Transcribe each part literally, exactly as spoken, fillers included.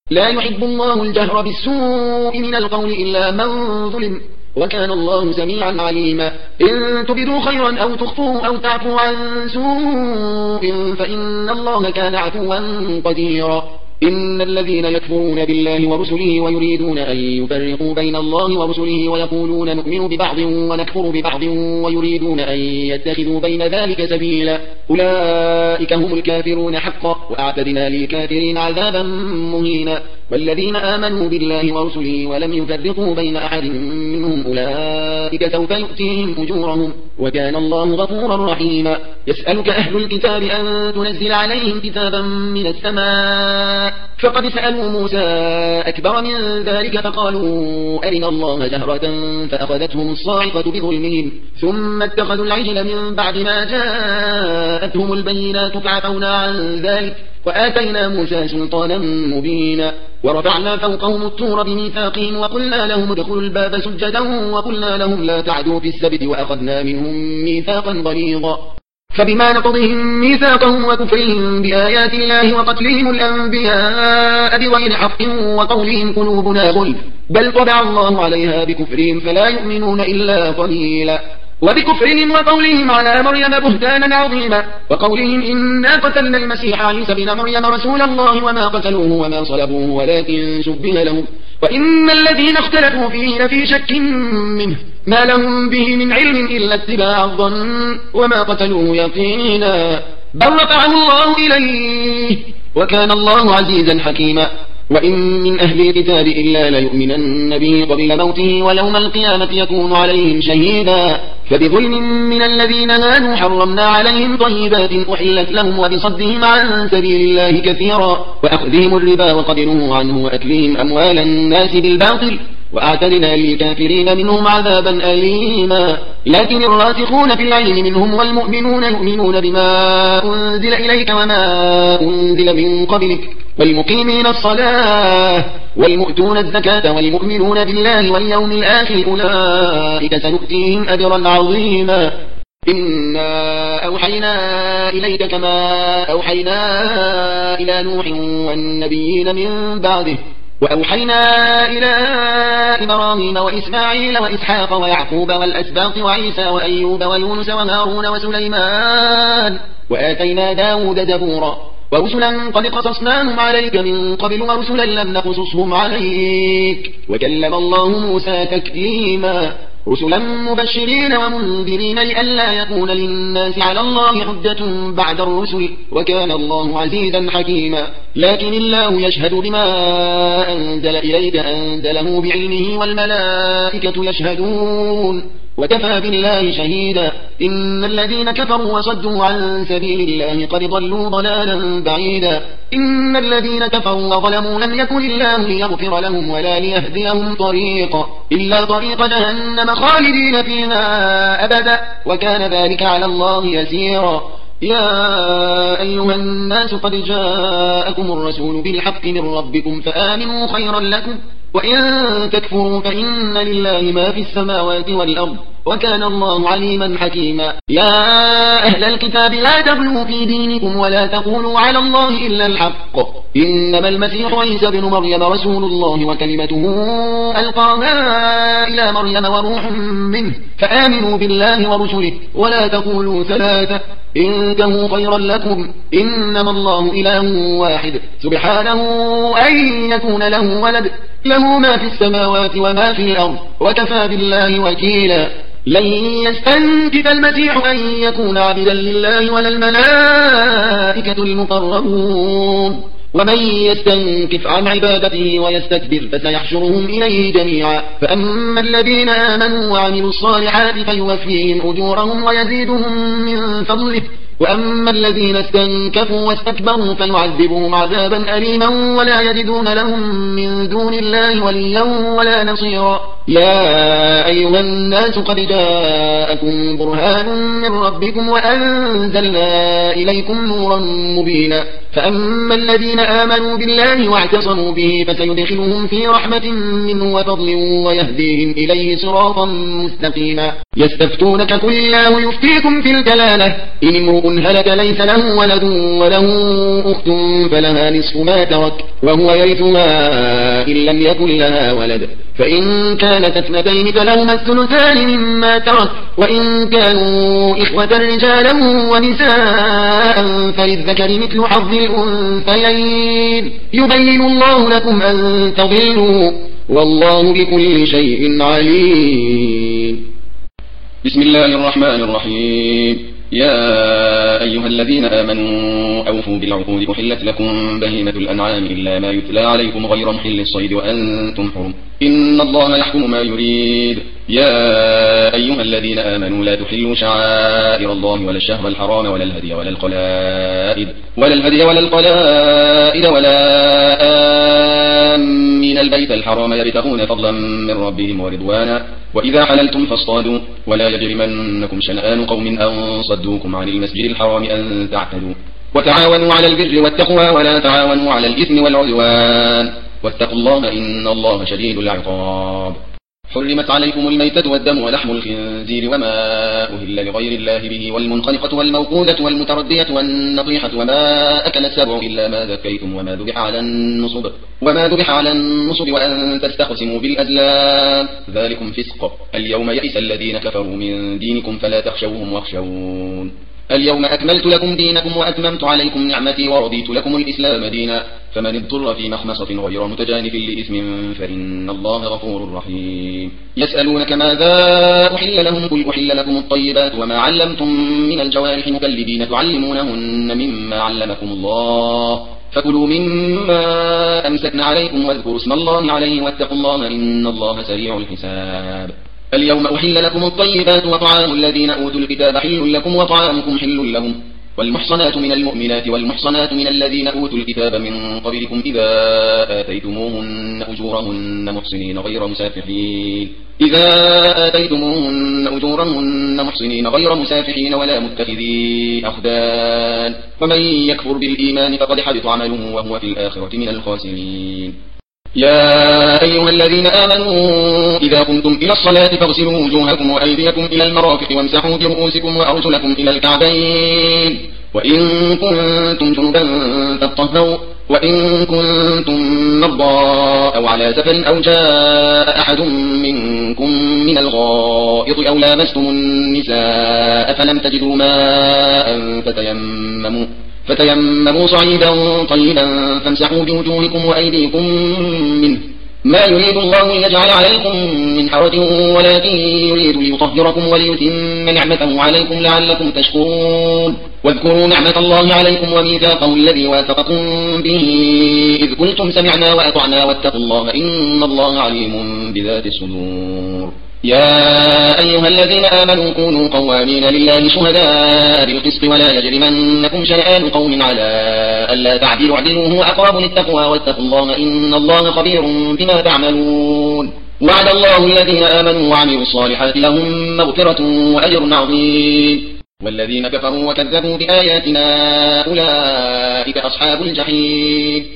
لا يحب الله الجهر بالسوء من القول إلا من ظلم وكان الله سميعا عليما. إن تبدوا خيرا أو تخفوا أو تعفوا عن سوء فإن الله كان عفوا قديرا. إن الذين يكفرون بالله ورسله ويريدون أن يفرقوا بين الله ورسله ويقولون نؤمن ببعض ونكفر ببعض ويريدون أن يتخذوا بين ذلك سبيلا أولئك هم الكافرون حقا وأعتدنا للكافرين عذابا مهينا. والذين آمنوا بالله ورسله ولم يفرقوا بين أحد منهم أولئك سوف يؤتيهم أجورهم وكان الله غفورا رحيما. يسألك أهل الكتاب أن تنزل عليهم كتابا من السماء فقد سألوا موسى أكبر من ذلك فقالوا أرنا الله جهرة فأخذتهم الصاعقة بظلمهم ثم اتخذوا العجل من بعد ما جاءتهم البينات فعفونا عن ذلك وآتينا موسى سلطانا مبينا. ورفعنا فوقهم الطور بميثاقهم وقلنا لهم ادخلوا الباب سجدا وقلنا لهم لا تعدوا في السبت وأخذنا منهم ميثاقا غليظا. فبما نقضهم ميثاقهم وكفرهم بآيات الله وقتلهم الأنبياء بغير حق وقولهم قلوبنا غلف بل طبع الله عليها بكفرهم فلا يؤمنون إلا قليلا. وبكفرهم وقولهم على مريم بهتانا عظيما وقولهم إنا قتلنا المسيح عيسى بن مريم رسول الله وما قتلوه وما صلبوه ولكن شبه لهم وإن الذين اختلفوا فيه لفي شك منه ما لهم به من علم إلا اتباع الظن وما قتلوه يقينا بل رفعه الله إليه وكان الله عزيزا حكيما. وإن من أهل الكتاب إلا ليؤمنن به قبل موته ويوم القيامة يكون عليهم شهيدا. فبظلم من الذين هادوا حرمنا عليهم طيبات أحلت لهم وبصدهم عن سبيل الله كثيرا وأخذهم الربا وقد نهوا عنه وأكلهم أموال الناس بالباطل وأعتدنا للكافرين منهم عذابا أليما. لكن الراسخون في العلم منهم والمؤمنون يؤمنون بما أنزل إليك وما أنزل من قبلك والمقيمين الصلاة والمؤتون الزكاة والمؤمنون بالله واليوم الآخر أولئك سنؤتيهم أجرا عظيما. إنا أوحينا إليك كما أوحينا إلى نوح والنبيين من بعده وأوحينا إلى إبراهيم وإسماعيل وإسحاق ويعقوب والأسباط وعيسى وأيوب ويونس وهارون وسليمان وآتينا داود زبورا ورسلا قد قصصناهم عليك من قبل ورسلا لم نقصصهم عليك وكلم الله موسى تكليما. رسلا مبشرين ومنذرين لئلا يكون للناس على الله حجة بعد الرسل وكان الله عزيزا حكيما. لكن الله يشهد بما أنزل إليك أنزله بعلمه والملائكة يشهدون وكفى بالله شهيدا. إن الذين كفروا وصدوا عن سبيل الله قد ضلوا ضلالا بعيدا. إن الذين كفروا وظلموا لم يكن الله ليغفر لهم ولا ليهديهم طريقا إلا طريق جهنم خالدين فيها أبدا وكان ذلك على الله يسيرا. يا أيها الناس قد جاءكم الرسول بالحق من ربكم فآمنوا خيرا لكم وإن تكفروا فإن لله ما في السماوات والأرض وكان الله عليما حكيما. يا أهل الكتاب لا تغلوا في دينكم ولا تقولوا على الله إلا الحق إنما المسيح عيسى بن مريم رسول الله وكلمته ألقاها إلى مريم وروح منه فآمنوا بالله ورسله ولا تقولوا ثلاثة انتهوا خيرا لكم إنما الله إله واحد سبحانه أن يكون له ولد له ما في السماوات وما في الأرض وكفى بالله وكيلا. لن يستنكف المسيح أن يكون عبدا لله ولا الملائكة المقربون ومن يستنكف عن عبادته ويستكبر فسيحشرهم إليه جميعا. فأما الذين آمنوا وعملوا الصالحات فيوفيهم أجورهم ويزيدهم من فضله وأما الذين استنكفوا واستكبروا فيعذبهم عذابا أليما ولا يجدون لهم من دون الله وليا ولا نصيرا. يا أيها الناس قد جاءكم برهان من ربكم وأنزلنا إليكم نورا مبينا فأما الذين آمنوا بالله واعتصموا به فسيدخلهم في رحمة منه وفضل ويهديهم إليه صراطا مستقيما. يستفتونك قل الله يفتيكم في الكلالة إن امرؤ هلك ليس له ولد وله أخت فلها نصف ما ترك وهو يرثها إن لم يكن لها ولد فإن كانت اثنتين فلهما الثلثان مما ترك وإن كانوا إخوة رجالا ونساء فللذكر مثل حظ الأنثيين يبين الله لكم أن تضلوا والله بكل شيء عليم. بسم الله الرحمن الرحيم. يا أيها الذين آمنوا أوفوا بالعقود أحلت لكم بهيمة الأنعام إلا ما يتلى عليكم غير محل الصيد وأنتم حرم إن الله يحكم ما يريد. يا أيها الذين آمنوا لا تحلوا شعائر الله ولا الشهر الحرام ولا الهدي ولا القلائد ولا الهدي ولا القلائد ولا آمين البيت الحرام يبتغون فضلا من ربهم ورضوانا وإذا حللتم فاصطادوا ولا يجرمنكم شنآن قوم أن صدوكم عن المسجد الحرام أن تعتدوا وتعاونوا على البر والتقوى ولا تعاونوا على الإثم والعدوان واتقوا الله إن الله شديد العقاب. حرمت عليكم الميتة والدم ولحم الخنزير وما أهل لغير الله به والمنخنقة والموقوذة والمتردية والنطيحة وما أكل السبع إلا ما ذكيتم وما ذبح على النصب وما ذبح على النصب وأن تستقسموا بالأزلام ذلكم فسق. اليوم يئس الذين كفروا من دينكم فلا تخشوهم واخشون. اليوم أكملت لكم دينكم وأتممت عليكم نعمتي ورضيت لكم الإسلام دينا فمن اضطر في مخمصة غير متجانف لإثم فإن الله غفور رحيم. يسألونك ماذا أحل لهم قل أحل لكم الطيبات وما علمتم من الجوارح مكلبين تعلمونهن مما علمكم الله فكلوا مما أمسكن عليكم واذكروا اسم الله عليه واتقوا الله إن الله سريع الحساب. اليوم أحل لكم الطيبات وطعام الذين أوتوا الكتاب حل لكم وطعامكم حل لهم والمحصنات من المؤمنات والمحصنات من الذين أوتوا الكتاب من قبلكم إذا آتيتموهن أجورهن محصنين غير مسافحين إذا آتيتموهن أجورهن محصنين غير مسافحين ولا متخذي أخدان ومن يكفر بالإيمان فقد حبط عمله وهو في الآخرة من الخاسرين. يا أيها الذين آمنوا إذا قمتم إلى الصلاة فاغسلوا وجوهكم وأيديكم إلى المرافق وامسحوا برؤوسكم وأرجلكم إلى الكعبين وإن كنتم جنبا فاطهروا وإن كنتم مرضى أو على سفر أو جاء أحد منكم من الغائط أو لامستم النساء فلم تجدوا ماء فتيمموا فتيمموا صعيدا طيبا فامسحوا بوجوهكم وأيديكم منه ما يريد الله يجعل عليكم من حرج ولكن يريد ليطهركم وليتم نعمته عليكم لعلكم تشكرون. واذكروا نعمة الله عليكم وميثاقه الذي واثقكم به إذ قلتم سمعنا وأطعنا واتقوا الله إن الله عليم بذات الصدور. يا أيها الذين آمنوا كونوا قوامين لله شهداء بالقسط ولا يجرمنكم شنآن قوم على ألا تعدلوا اعدلوا هو أقرب للتقوى واتقوا الله إن الله خبير بما تعملون. وعد الله الذين آمنوا وعملوا الصالحات لهم مغفرة وأجر عظيم والذين كفروا وكذبوا بآياتنا أولئك أصحاب الجحيم.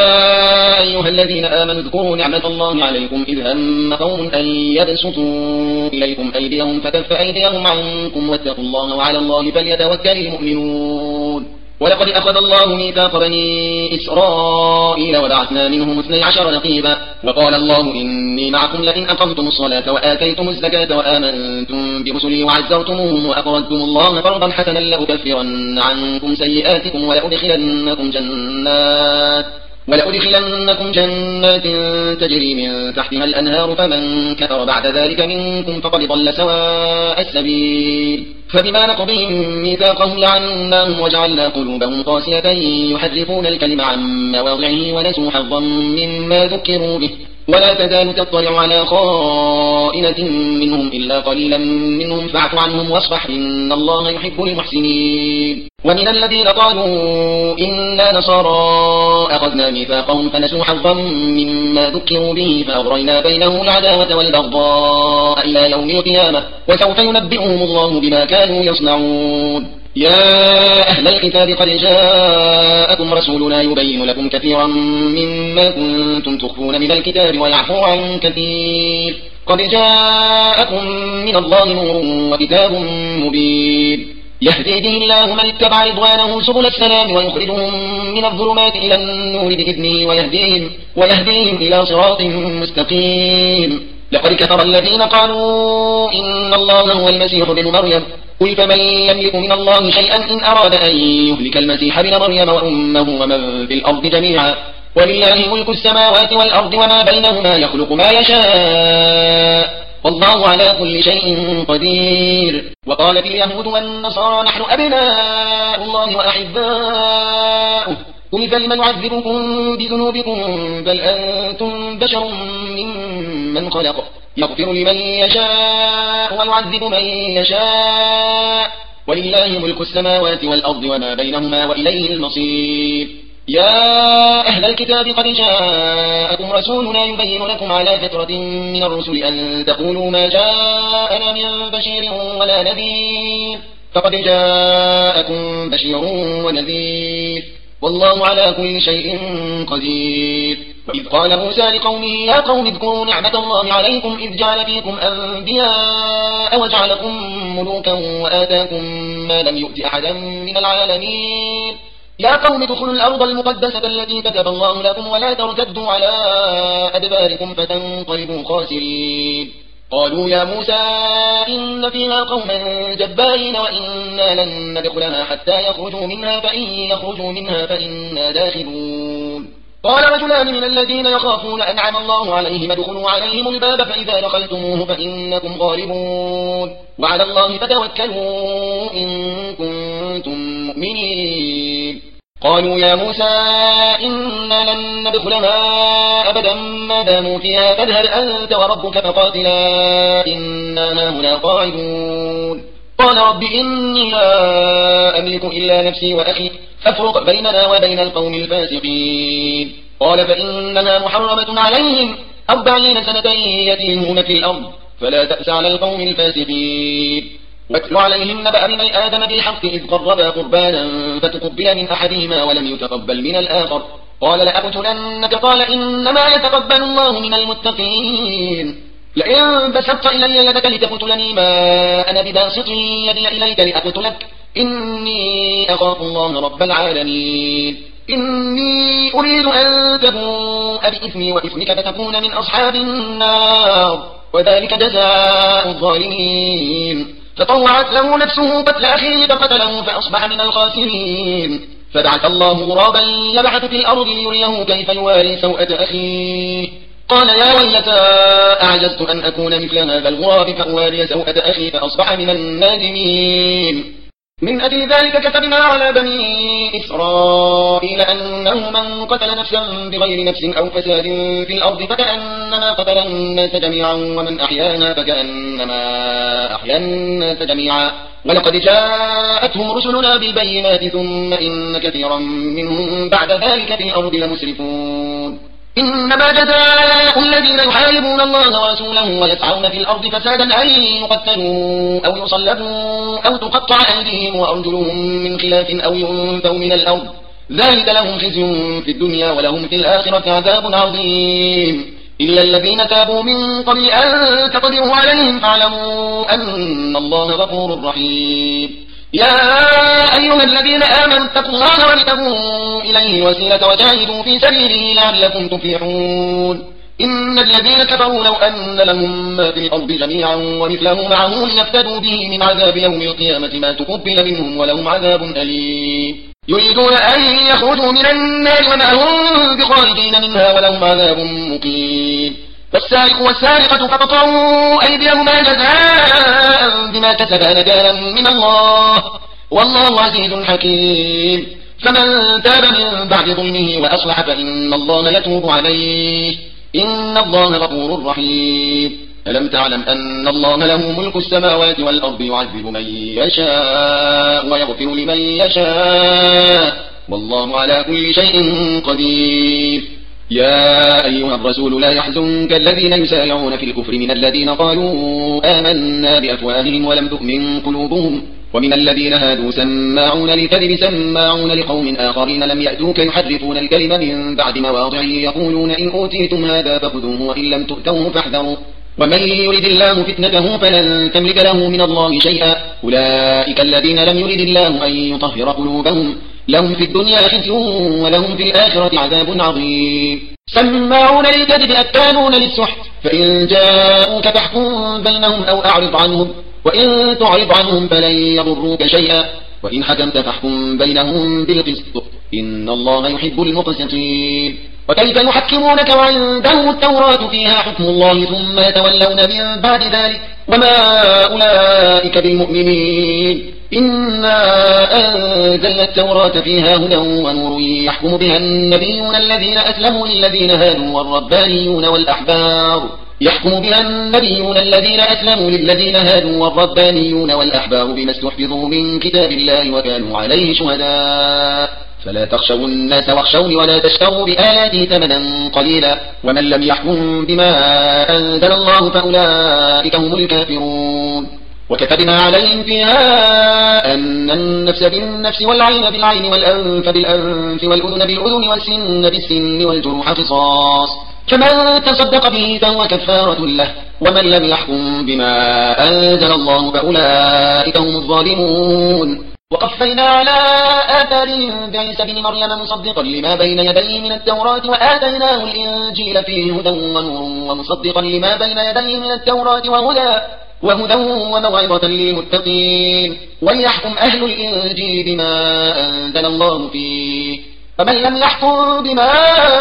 يا أيها الذين آمنوا اذكروا نعمة الله عليكم إذ هم قوم أن يبسطوا إليكم أيديهم فكف أيديهم عنكم واتقوا الله وعلى الله فليتوكل المؤمنون. ولقد أخذ الله ميثاق بني إسرائيل وبعثنا منهم اثني عشر نقيبا وقال الله إني معكم لئن أقمتم الصلاة وآتيتم الزكاة وآمنتم برسلي وعزرتموهم وأقرضتم الله قرضا حسنا لأكفرن عنكم سيئاتكم ولأدخلنكم جنات ولأدخلنكم جنات تجري من تحتها الأنهار فمن كفر بعد ذلك منكم فقد ضل سواء السبيل. فبما نقضهم ميثاقهم لعناهم وجعلنا قلوبهم قاسية يحرفون الكلم عن مواضعه ونسوا حظا مما ذكروا به ولا تزال تطلع على خائنة منهم إلا قليلا منهم فاعف عنهم واصفح إن الله يحب المحسنين. ومن الذين قالوا إنا نصارى أخذنا ميثاقهم فنسوا حظا مما ذكروا به فأغرينا بينهم العداوة والبغضاء إلى يوم القيامة وسوف ينبئهم الله بما كانوا يصنعون. يا أهل الكتاب قد جاءكم رسولنا يبين لكم كثيرا مما كنتم تخفون من الكتاب ويعفو عن كثير قد جاءكم من الله نور وكتاب مبين يهدي به الله من اتبع رضوانه سبل السلام ويخرجهم من الظلمات إلى النور بإذنه ويهديهم, ويهديهم إلى صراط مستقيم لقد كفر الذين قالوا إن الله هو المسيح ابن مريم قل فمن يملك من الله شيئا إن أراد أن يهلك المسيح ابن مريم وأمه ومن في الأرض جميعا ولله ملك السماوات والأرض وما بينهما يخلق ما يشاء والله على كل شيء قدير وقالت اليهود والنصارى نحن أبناء الله وأحباؤه قل فلم نعذبكم بذنوبكم بل أنتم بشر ممن خلق يغفر لمن يشاء ويعذب من يشاء ولله ملك السماوات والأرض وما بينهما وإليه المصير يا أهل الكتاب قد جاءكم رسولنا يبين لكم على فترة من الرسل أن تقولوا ما جاءنا من بشير ولا نذير فقد جاءكم بشير ونذير والله على كل شيء قدير وإذ قال موسى لقومه يا قوم اذكروا نعمة الله عليكم إذ جعل فيكم أنبياء وجعلكم ملوكا وآتاكم ما لم يؤت أحدا من العالمين يا قوم ادخلوا الأرض المقدسة التي كتب الله لكم ولا ترتدوا على أدباركم فتنقلبوا خاسرين قالوا يا موسى إن فيها قوما جبارين وإنا لن ندخلها حتى يخرجوا منها فإن يخرجوا منها فإنا داخلون قال رجلان من الذين يخافون أنعم الله عليهم ادخلوا عليهم الباب فإذا دخلتموه فإنكم غالبون وعلى الله فتوكلوا إن كنتم مؤمنين قالوا يا موسى إنا لن ندخلها أبدا ما داموا فيها فاذهب أنت وربك فقاتلا إنا هنا قاعدون قال رب إني لا أملك إلا نفسي وأخي فافرق بيننا وبين القوم الفاسقين قال فإنها محرمة عليهم أربعين سنة يتيهون في الأرض فلا تأس على القوم الفاسقين واتل عليهم نبأ بني آدم بالحق إذ قربا قربانا فتقبل من أحدهما ولم يتقبل من الآخر قال لأقتلنك قال إنما يتقبل الله من المتقين لئن بسطت إلي يدك لتقتلني ما أنا بباسط يدي إليك لأقتلك إني أخاف الله رب العالمين إني أريد أن تبوء بإثمي وإثمك فتكون من أصحاب النار وذلك جزاء الظالمين فطوعت له نفسه قتل أخيه فقتله فأصبح من الخاسرين فبعث الله غرابا يبحث في الأرض ليريه كيف يواري سوءة أخيه قال يا ويلتى أعجزت أن أكون مثل هذا الغراب فأواري سوءة أخي فأصبح من النادمين من أجل ذلك كتبنا على بني إسرائيل أنه من قتل نفسا بغير نفس أو فساد في الأرض فكأنما قتل الناس جميعا ومن أحياها فكأنما أحيا الناس جميعا ولقد جاءتهم رسلنا بالبينات ثم إن كثيرا منهم بعد ذلك في الأرض لمسرفون إنما جزاء الذين يحاربون الله ورسوله ويسعون في الأرض فسادا أن يقتلوا أو يصلبوا أو تقطع أيديهم وأرجلهم من خلاف أو ينفوا من الأرض ذلك لهم خزي في الدنيا ولهم في الآخرة عذاب عظيم إلا الذين تابوا من قبل أن تقدروا عليهم فاعلموا أن الله غفور رحيم يا أيها الذين آمنوا اتقوا الله وابتغوا إليه الوسيلة وجاهدوا في سبيله لعلكم تفلحون إن الذين كفروا لو أن لهم ما في الأرض جميعا ومثله معه ليفتدوا به من عذاب يوم القيامة ما تقبل منهم ولهم عذاب أليم يريدون أن يخرجوا من النار وما هم بخارجين منها ولهم عذاب مقيم والسارق والسارقة فقطعوا أيديهما جزاء بما كسبا نكالا من الله والله عزيز حكيم فمن تاب من بعد ظلمه وأصلح فإن الله يتوب عليه إن الله غفور رحيم ألم تعلم أن الله له ملك السماوات والأرض يعذب من يشاء ويغفر لمن يشاء والله على كل شيء قدير يا أيها الرسول لا يحزنك الذين يسارعون في الكفر من الذين قالوا آمنا بأفواههم ولم تؤمن قلوبهم ومن الذين هادوا سماعون للكذب سماعون لقوم آخرين لم يأتوك يحرفون الكلم من بعد مواضعه يقولون إن أوتيتم هذا فخذوه وإن لم تؤتوه فاحذروا ومن يرد الله فتنته فلن تملك له من الله شيئا أولئك الذين لم يرد الله أن يطهر قلوبهم لهم في الدنيا خزي ولهم في الآخرة عذاب عظيم سماعون للكذب أكالون للسحت فإن جاءوك فاحكم بينهم أو أعرض عنهم وإن تعرض عنهم فلن يضروك شيئا وإن حكمت فاحكم بينهم بالقسط إن الله يحب المقسطين وكيف يحكمونك وعندهم التوراة فيها حكم الله ثم يتولون من بعد ذلك وما أولئك بالمؤمنين إنا أنزلنا التوراة فيها هدى ونور يحكم بها النبيون الذين أسلموا للذين هادوا والربانيون والأحبار يحكم بها النبيون الذين أسلموا للذين هادوا والربانيون والأحبار بما استحفظوا من كتاب الله وكانوا عليه شهداء فلا تخشوا الناس واخشوني ولا تشتروا بآياتي ثمنا قليلا ومن لم يحكم بما أنزل الله فأولئك هم الكافرون وكتبنا عليهم فيها أن النفس بالنفس والعين بالعين والأنف بالأنف والأذن بالأذن والسن بالسن والجروح قصاص فمن تصدق به فهو كفارة له ومن لم يحكم بما أنزل الله فأولئك هم الظالمون وقفينا على آثارهم بعيسى بن مريم مصدقا لما بين يديه من التوراة وآتيناه الإنجيل فيه هدى ونور ومصدقا لما بين يديه من التوراة وهدى وهدى وموعظة للمتقين وليحكم أهل الإنجيل بما أنزل الله فيه فمن لم يحكم بما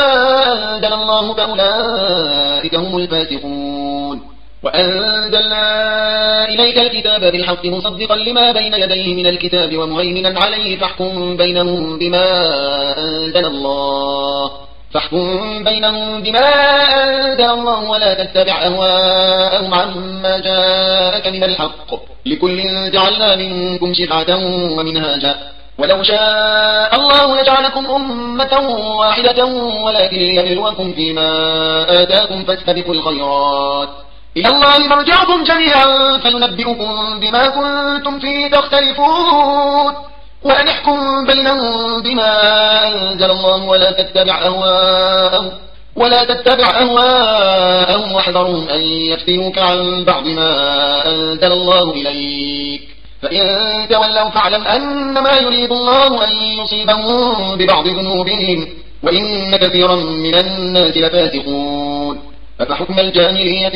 أنزل الله فأولئك هم الفاسقون وأنزلنا إليك الكتاب بالحق مصدقا لما بين يديه من الكتاب ومهيمنا عليه فاحكم بينهم بما أنزل الله فاحكم بينهم بما أنزل الله ولا تتبع أهواءهم عما جاءك من الحق لكل جعلنا منكم شرعة ومنهاجا ولو شاء الله لجعلكم أمة واحدة ولكن ليبلوكم فيما آتاكم فاستبقوا الخيرات إلى الله مرجعكم جميعا فينبئكم بما كنتم فيه تختلفون وأن احكم بينهم بما أنزل الله ولا تتبع أهواءهم ولا تتبع أهواءهم واحذرهم أن يفتنوك عن بعض ما أنزل الله إليك فإن تولوا فاعلم أنما يريد الله أن يصيبهم ببعض ذنوبهم وإن كثيرا من الناس لفاسقون أفحكم الجاهلية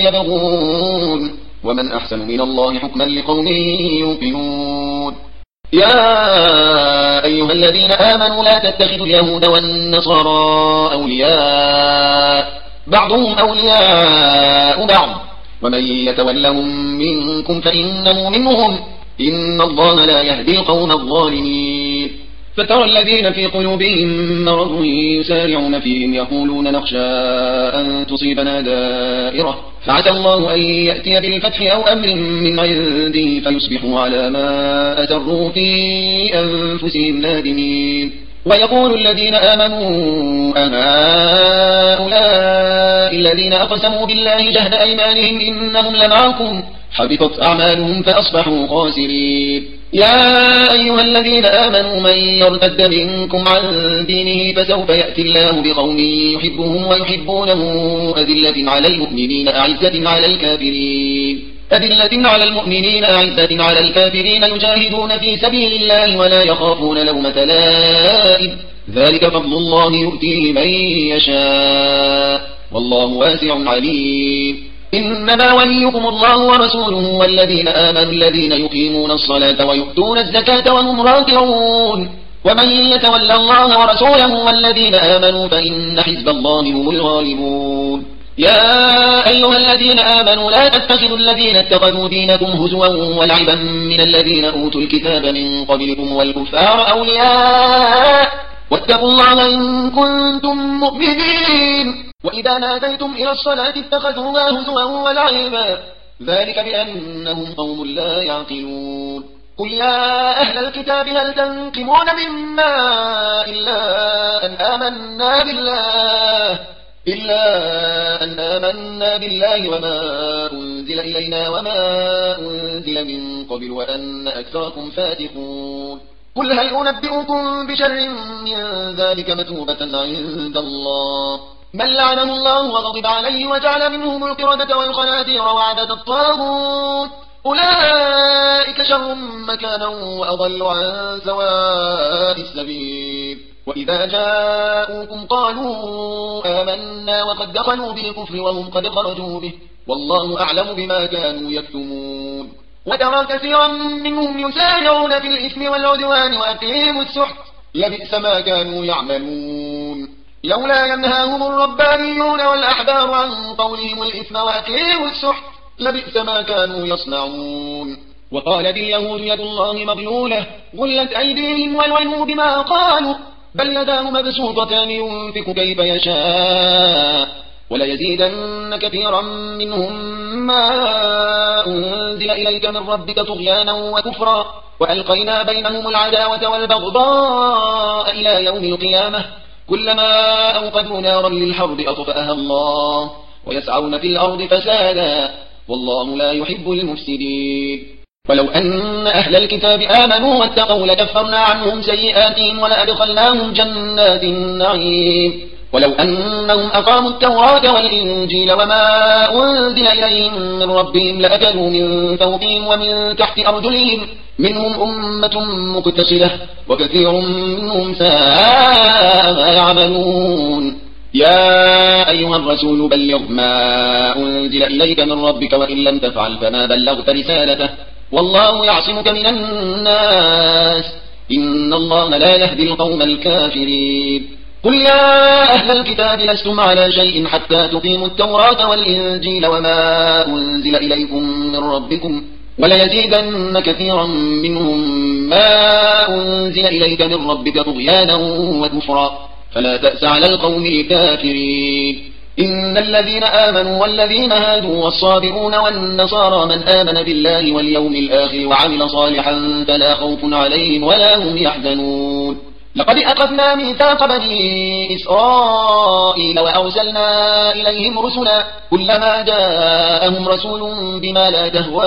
يبغون ومن أحسن من الله حكما لقوم يوقنون يا أيها الذين آمنوا لا تتخذوا اليهود والنصارى أولياء بعضهم أولياء بعض ومن يتولهم منكم فإنه منهم إن الله لا يهدي القوم الظالمين فترى الذين في قلوبهم مرض يسارعون فيهم يقولون نخشى أن تصيبنا دائرة فعسى الله أن يأتي بالفتح أو أمر من عنده فيصبحوا على ما أسروا في أنفسهم نادمين ويقول الذين آمنوا أهؤلاء الذين أقسموا بالله جهد أيمانهم إنهم لمعكم حبطت أعمالهم فأصبحوا خاسرين يا أيها الذين آمنوا من يرتد منكم عن دينه فسوف يأتي الله بقوم يحبهم ويحبونه أذلة على المؤمنين أعزة على الكافرين أذلة على المؤمنين أعزة على الكافرين يجاهدون في سبيل الله ولا يخافون لومة لائم ذلك فضل الله يؤتيه من يشاء والله واسع عليم إنما وليكم الله ورسوله والذين آمنوا الذين يقيمون الصلاة ويؤتون الزكاة وهم راكعون ومن يتولى الله ورسوله والذين آمنوا فإن حزب الله هم الغالبون يا أيها الذين آمنوا لا تتخذوا الذين اتخذوا دينكم هزوا ولعبا من الذين أوتوا الكتاب من قبلكم والكفار أولياء واتقوا الله إن كنتم مؤمنين وإذا ناديتم إلى الصلاة اتخذوها هزوا ولعبا ذلك بأنهم قوم لا يعقلون قل يا أهل الكتاب هل تنقمون منا إلا أن آمنا بالله إلا أن آمنا بالله وما أنزل إلينا وما أنزل من قبل وأن أكثركم فاتقون قل هل أنبئكم بشر من ذلك مثوبة عند الله من لعنه الله وغضب عليه وجعل منهم القردة والخنازير وعبد الطاغوت أولئك شر مكانا وأضل عن سواء السبيل وإذا جاءوكم قالوا آمنا وقد دخلوا بالكفر وهم قد خرجوا به والله أعلم بما كانوا يكتمون وترى كثيرا منهم يسارعون في الإثم والعدوان وأكلهم السحت لبئس ما كانوا يعملون لولا ينهاهم الربانيون والأحبار عن قولهم الإثم وأكلهم السحت لبئس ما كانوا يصنعون وقالت اليهود يد الله مغلولة غلت أيديهم ولعنوا بما قالوا بل يداه مبسوطتان ينفق كيف يشاء وليزيدن كثيرا منهم ما أنزل إليك من ربك طغيانا وكفرا وألقينا بينهم العداوة والبغضاء إلى يوم القيامة كلما أوقدوا نارا للحرب أطفأها الله ويسعون في الأرض فسادا والله لا يحب المفسدين ولو أن أهل الكتاب آمنوا واتقوا لكفرنا عنهم سيئاتهم ولأدخلناهم جنات النعيم ولو أنهم أقاموا التوراة والإنجيل وما أنزل إليهم من ربهم لأكلوا من فوقهم ومن تحت أرجلهم منهم أمة مقتصدة وكثير منهم ساء ما يعملون يا أيها الرسول بلغ ما أنزل إليك من ربك وإن لم تفعل فما بلغت رسالته والله يعصمك من الناس إن الله لا يهدي القوم الكافرين قل يا أهل الكتاب لستم على شيء حتى تقيموا التوراة والإنجيل وما أنزل إليكم من ربكم وليزيدن كثيرا منهم ما أنزل إليك من ربك طغيانا وكفرا فلا تأس على القوم الكافرين إن الذين آمنوا والذين هادوا والصابرون والنصارى من آمن بالله واليوم الآخر وعمل صالحا فلا خوف عليهم ولا هم يحزنون لقد أخذنا ميثاق بني إسرائيل وأرسلنا إليهم رسلا كلما جاءهم رسول بما لا تهوى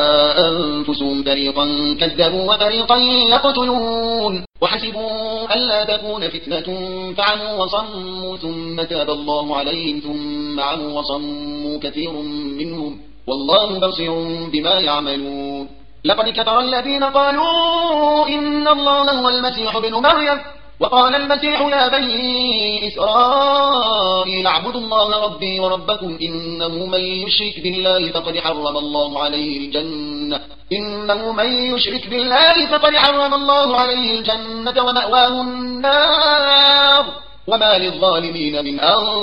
أنفسهم فريقا كذبوا وفريقا يقتلون وحسبوا ألا تكون فتنة فعموا وصموا ثم تاب الله عليهم ثم عموا وصموا كثير منهم والله بصير بما يعملون لقد كفر الذين قالوا إن الله هو المسيح ابن مريم وقال المسيح يا بني إسرائيل اعبدوا الله ربي وربكم إنه من يشرك بالله فقد حرم الله عليه الجنة إنه من يشرك بالله فقد حرم الله عليه الجنة ومأواه النار وما للظالمين من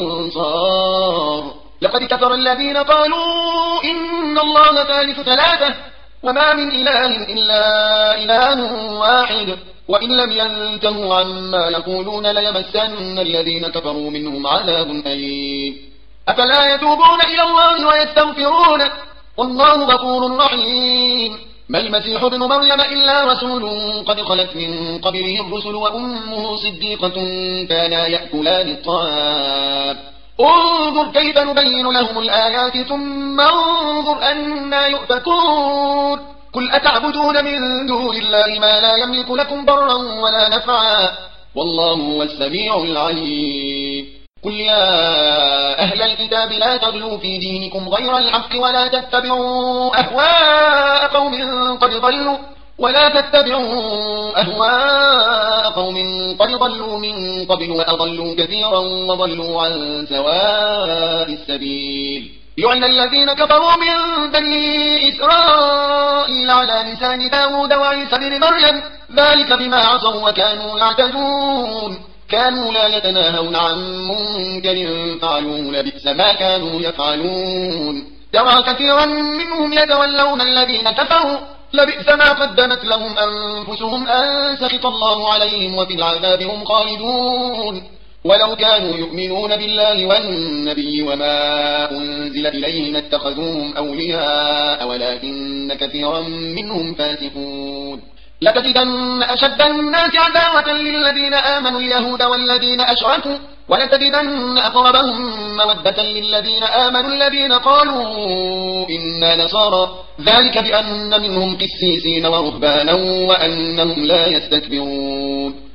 أنصار لقد كفر الذين قالوا إن الله ثالث ثلاثة وما من إله إلا إله واحد وإن لم ينتهوا عما يقولون ليمسن الذين كفروا منهم عذاب أليم أفلا يتوبون إلى الله ويستغفرون والله غفور رحيم ما المسيح ابن مريم إلا رسول قد خلت من قبله الرسل وأمه صديقة كانا يأكلان الطعام انظر كيف نبين لهم الآيات ثم انظر أنا يؤفكون قل أتعبدون من دون الله ما لا يملك لكم ضرا ولا نفعا والله هو السميع العليم قل يا أهل الكتاب لا تغلوا في دينكم غير الحق ولا تتبعوا أهواء قوم قد ضلوا ولا تتبعوا أهواء قوم قد ضلوا من قبل وأضلوا كثيرا وضلوا عن سواء السبيل لعن الذين كفروا من بني إسرائيل على لسان داود وعيسى بن مريم ذلك بما عصوا وكانوا يعتدون كانوا لا يتناهون عن منكر فعلوه لبئس ما كانوا يفعلون ترى كثيرا منهم يتولون الذين كفروا لبئس ما قدمت لهم أنفسهم أن سخط الله عليهم وفي العذاب هم خالدون ولو كانوا يؤمنون بالله والنبي وما أنزل إليهم اتخذوهم أولياء ولكن كثيرا منهم فاسقون لتجدن أشد الناس عداوة للذين آمنوا اليهود والذين أشركوا ولتجدن أقربهم مودة للذين آمنوا الذين قالوا إنا نصارى ذلك بأن منهم قسيسين ورهبانا وأنهم لا يستكبرون